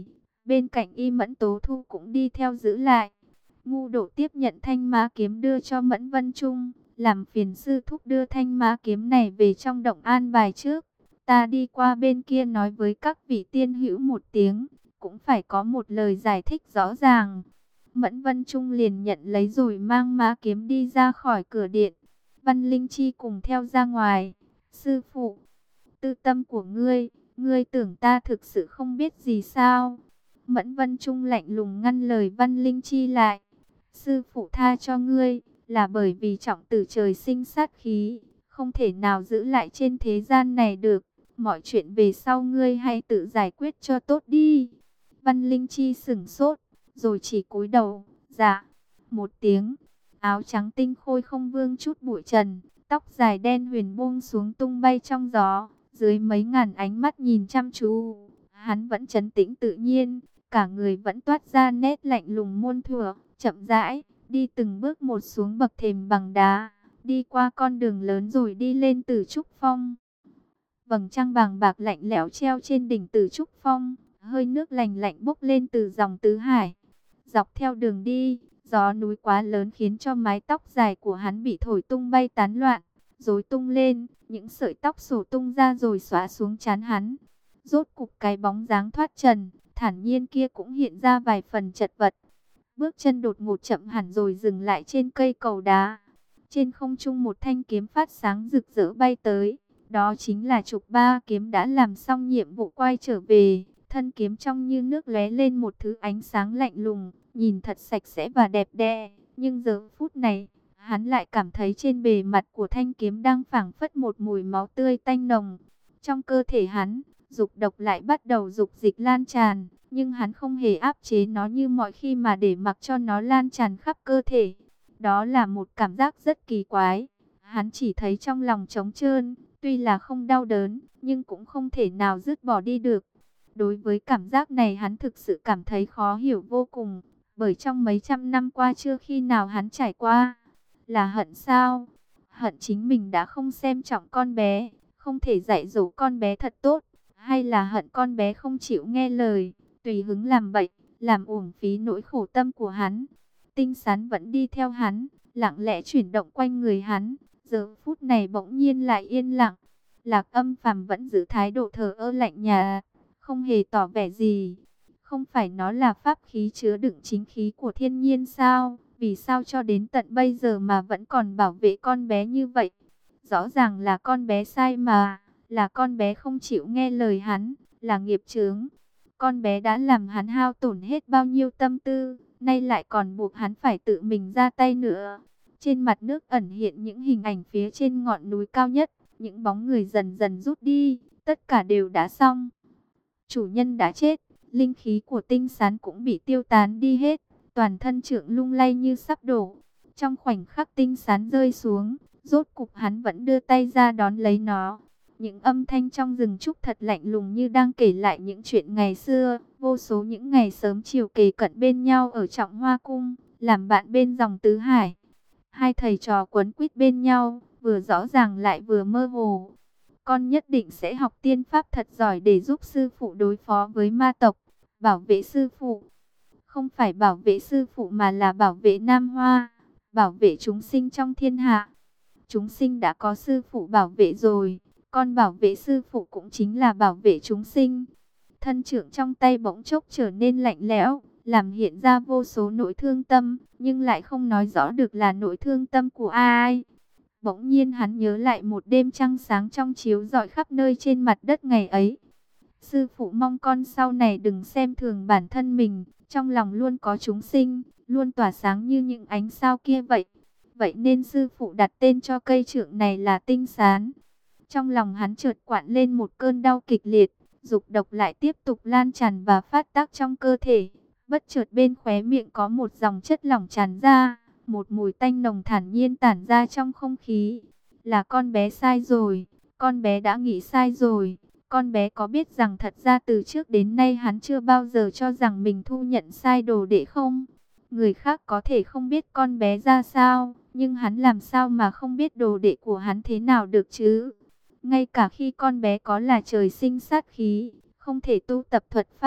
Bên cạnh Y Mẫn Tố Thu cũng đi theo giữ lại. Ngu Đổ tiếp nhận thanh ma kiếm đưa cho Mẫn Vân Trung, làm phiền sư thúc đưa thanh ma kiếm này về trong động an bài trước. Ta đi qua bên kia nói với các vị tiên hữu một tiếng, cũng phải có một lời giải thích rõ ràng. Mẫn Vân Trung liền nhận lấy rồi mang ma kiếm đi ra khỏi cửa điện. Văn Linh Chi cùng theo ra ngoài. Sư phụ, tư tâm của ngươi, ngươi tưởng ta thực sự không biết gì sao? Mẫn Vân Trung lạnh lùng ngăn lời Văn Linh Chi lại. Sư phụ tha cho ngươi, là bởi vì trọng tử trời sinh sát khí, không thể nào giữ lại trên thế gian này được. Mọi chuyện về sau ngươi hãy tự giải quyết cho tốt đi. Văn Linh Chi sửng sốt, rồi chỉ cúi đầu, dạ, một tiếng. Áo trắng tinh khôi không vương chút bụi trần, tóc dài đen huyền buông xuống tung bay trong gió. Dưới mấy ngàn ánh mắt nhìn chăm chú, hắn vẫn trấn tĩnh tự nhiên, cả người vẫn toát ra nét lạnh lùng muôn thuở, chậm rãi, đi từng bước một xuống bậc thềm bằng đá, đi qua con đường lớn rồi đi lên Tử Trúc Phong. Vầng trăng vàng bạc lạnh lẽo treo trên đỉnh Tử Trúc Phong, hơi nước lành lạnh bốc lên từ dòng tứ hải. Dọc theo đường đi, gió núi quá lớn khiến cho mái tóc dài của hắn bị thổi tung bay tán loạn, rối tung lên, những sợi tóc xổ tung ra rồi xóa xuống trán hắn. Rốt cục cái bóng dáng thoát trần, thản nhiên kia cũng hiện ra vài phần chật vật. Bước chân đột ngột chậm hẳn rồi dừng lại trên cây cầu đá. Trên không trung một thanh kiếm phát sáng rực rỡ bay tới. Đó chính là Trục Ba kiếm đã làm xong nhiệm vụ quay trở về. Thân kiếm trong như nước lóe lên một thứ ánh sáng lạnh lùng, nhìn thật sạch sẽ và đẹp đẽ. Nhưng giờ phút này, hắn lại cảm thấy trên bề mặt của thanh kiếm đang phảng phất một mùi máu tươi tanh nồng. Trong cơ thể hắn, dục độc lại bắt đầu dục dịch lan tràn, nhưng hắn không hề áp chế nó như mọi khi mà để mặc cho nó lan tràn khắp cơ thể. Đó là một cảm giác rất kỳ quái. Hắn chỉ thấy trong lòng trống trơn, tuy là không đau đớn, nhưng cũng không thể nào dứt bỏ đi được. Đối với cảm giác này hắn thực sự cảm thấy khó hiểu vô cùng, bởi trong mấy trăm năm qua chưa khi nào hắn trải qua. Là hận sao? Hận chính mình đã không xem trọng con bé, không thể dạy dỗ con bé thật tốt, hay là hận con bé không chịu nghe lời, tùy hứng làm bậy, làm uổng phí nỗi khổ tâm của hắn. Tinh Sán vẫn đi theo hắn, lặng lẽ chuyển động quanh người hắn, giờ phút này bỗng nhiên lại yên lặng. Lạc Âm Phàm vẫn giữ thái độ thờ ơ lạnh nhạt, không hề tỏ vẻ gì. Không phải nó là pháp khí chứa đựng chính khí của thiên nhiên sao? Vì sao cho đến tận bây giờ mà vẫn còn bảo vệ con bé như vậy? Rõ ràng là con bé sai mà, là con bé không chịu nghe lời hắn, là nghiệp chướng. Con bé đã làm hắn hao tổn hết bao nhiêu tâm tư, nay lại còn buộc hắn phải tự mình ra tay nữa. Trên mặt nước ẩn hiện những hình ảnh phía trên ngọn núi cao nhất, những bóng người dần dần rút đi, tất cả đều đã xong. Chủ nhân đã chết, linh khí của Tinh Sán cũng bị tiêu tán đi hết, toàn thân trượng lung lay như sắp đổ. Trong khoảnh khắc Tinh Sán rơi xuống, rốt cục hắn vẫn đưa tay ra đón lấy nó. Những âm thanh trong rừng trúc thật lạnh lùng như đang kể lại những chuyện ngày xưa, vô số những ngày sớm chiều kề cận bên nhau ở Trọng Hoa Cung, làm bạn bên dòng tứ hải. Hai thầy trò quấn quýt bên nhau, vừa rõ ràng lại vừa mơ hồ. Con nhất định sẽ học tiên pháp thật giỏi để giúp sư phụ đối phó với ma tộc, bảo vệ sư phụ. Không phải bảo vệ sư phụ mà là bảo vệ Nam Hoa, bảo vệ chúng sinh trong thiên hạ. Chúng sinh đã có sư phụ bảo vệ rồi, con bảo vệ sư phụ cũng chính là bảo vệ chúng sinh. Thân trượng trong tay bỗng chốc trở nên lạnh lẽo, làm hiện ra vô số nỗi thương tâm, nhưng lại không nói rõ được là nỗi thương tâm của ai. Bỗng nhiên hắn nhớ lại một đêm trăng sáng trong chiếu rọi khắp nơi trên mặt đất ngày ấy. Sư phụ mong con sau này đừng xem thường bản thân mình, trong lòng luôn có chúng sinh, luôn tỏa sáng như những ánh sao kia vậy. Vậy nên sư phụ đặt tên cho cây trượng này là Tinh Sán. Trong lòng hắn chợt quặn lên một cơn đau kịch liệt, dục độc lại tiếp tục lan tràn và phát tác trong cơ thể. Bất chợt bên khóe miệng có một dòng chất lỏng tràn ra, một mùi tanh nồng thản nhiên tản ra trong không khí. Là con bé sai rồi, con bé đã nghĩ sai rồi. Con bé có biết rằng thật ra từ trước đến nay hắn chưa bao giờ cho rằng mình thu nhận sai đồ đệ không? Người khác có thể không biết con bé ra sao, nhưng hắn làm sao mà không biết đồ đệ của hắn thế nào được chứ? Ngay cả khi con bé có là trời sinh sát khí, không thể tu tập thuật pháp,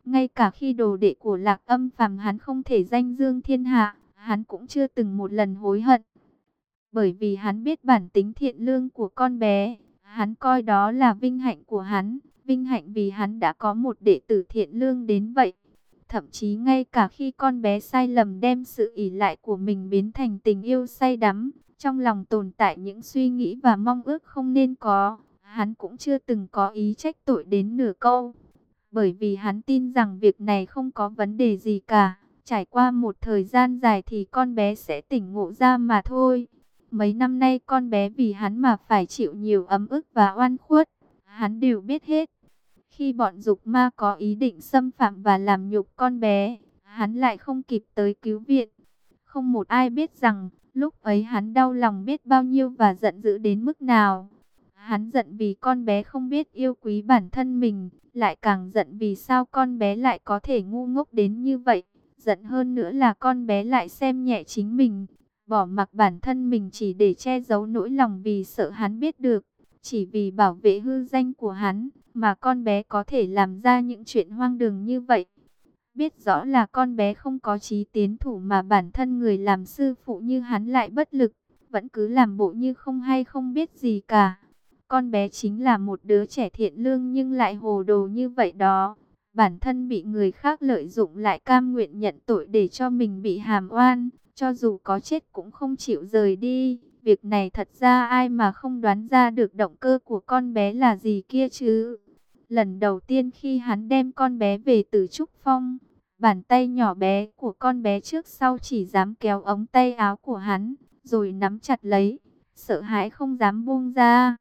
Ngay cả khi đồ đệ của Lạc Âm Phàm hắn không thể danh dương thiên hạ, hắn cũng chưa từng một lần hối hận. Bởi vì hắn biết bản tính thiện lương của con bé, hắn coi đó là vinh hạnh của hắn, vinh hạnh vì hắn đã có một đệ tử thiện lương đến vậy. Thậm chí ngay cả khi con bé sai lầm đem sự ỷ lại của mình biến thành tình yêu say đắm, trong lòng tồn tại những suy nghĩ và mong ước không nên có, hắn cũng chưa từng có ý trách tội đến nửa câu. Bởi vì hắn tin rằng việc này không có vấn đề gì cả, trải qua một thời gian dài thì con bé sẽ tỉnh ngộ ra mà thôi. Mấy năm nay con bé vì hắn mà phải chịu nhiều ấm ức và oan khuất, hắn đều biết hết. Khi bọn dục ma có ý định xâm phạm và làm nhục con bé, hắn lại không kịp tới cứu viện. Không một ai biết rằng, lúc ấy hắn đau lòng biết bao nhiêu và giận dữ đến mức nào. Hắn giận vì con bé không biết yêu quý bản thân mình, lại càng giận vì sao con bé lại có thể ngu ngốc đến như vậy. Giận hơn nữa là con bé lại xem nhẹ chính mình, bỏ mặc bản thân mình chỉ để che giấu nỗi lòng vì sợ hắn biết được. Chỉ vì bảo vệ hư danh của hắn, mà con bé có thể làm ra những chuyện hoang đường như vậy. Biết rõ là con bé không có chí tiến thủ mà bản thân người làm sư phụ như hắn lại bất lực, vẫn cứ làm bộ như không hay không biết gì cả. Con bé chính là một đứa trẻ thiện lương nhưng lại hồ đồ như vậy đó. Bản thân bị người khác lợi dụng lại cam nguyện nhận tội để cho mình bị hàm oan, cho dù có chết cũng không chịu rời đi. Việc này thật ra ai mà không đoán ra được động cơ của con bé là gì kia chứ. Lần đầu tiên khi hắn đem con bé về từ Trúc Phong, bàn tay nhỏ bé của con bé trước sau chỉ dám kéo ống tay áo của hắn, rồi nắm chặt lấy, sợ hãi không dám buông ra.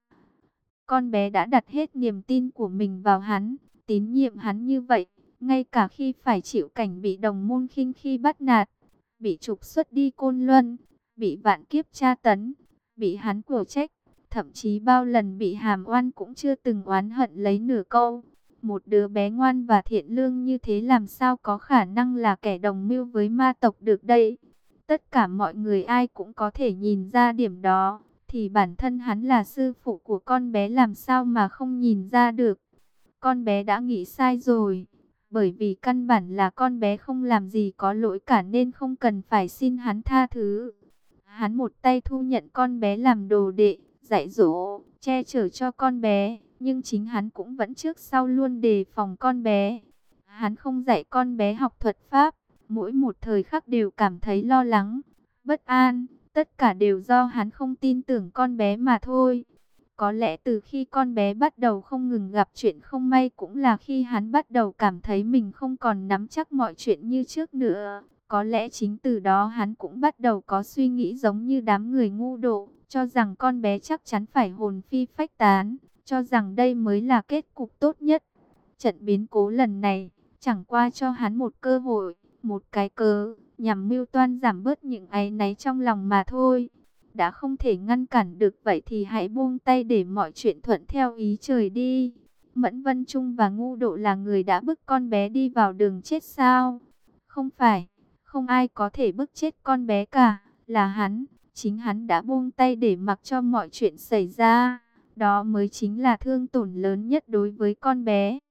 Con bé đã đặt hết niềm tin của mình vào hắn, tín nhiệm hắn như vậy, ngay cả khi phải chịu cảnh bị đồng môn khinh khi bắt nạt, bị trục xuất đi Côn Luân, bị vạn kiếp tra tấn, bị hắn quở trách, thậm chí bao lần bị hàm oan cũng chưa từng oán hận lấy nửa câu. Một đứa bé ngoan và thiện lương như thế làm sao có khả năng là kẻ đồng mưu với ma tộc được đây? Tất cả mọi người ai cũng có thể nhìn ra điểm đó, thì bản thân hắn là sư phụ của con bé làm sao mà không nhìn ra được. Con bé đã nghĩ sai rồi, bởi vì căn bản là con bé không làm gì có lỗi cả nên không cần phải xin hắn tha thứ. Hắn một tay thu nhận con bé làm đồ đệ, dạy dỗ, che chở cho con bé, nhưng chính hắn cũng vẫn trước sau luôn đề phòng con bé. Hắn không dạy con bé học thuật pháp, mỗi một thời khắc đều cảm thấy lo lắng, bất an, tất cả đều do hắn không tin tưởng con bé mà thôi. Có lẽ từ khi con bé bắt đầu không ngừng gặp chuyện không may cũng là khi hắn bắt đầu cảm thấy mình không còn nắm chắc mọi chuyện như trước nữa. Có lẽ chính từ đó hắn cũng bắt đầu có suy nghĩ giống như đám người ngu độ, cho rằng con bé chắc chắn phải hồn phi phách tán, cho rằng đây mới là kết cục tốt nhất. Trận biến cố lần này chẳng qua cho hắn một cơ hội, một cái cớ, nhằm mưu toan giảm bớt những áy náy trong lòng mà thôi. Đã không thể ngăn cản được vậy thì hãy buông tay để mọi chuyện thuận theo ý trời đi. Mẫn Vân Trung và Ngu Độ là người đã bức con bé đi vào đường chết sao? Không phải, không ai có thể bức chết con bé cả, là hắn. Chính hắn đã buông tay để mặc cho mọi chuyện xảy ra. Đó mới chính là thương tổn lớn nhất đối với con bé.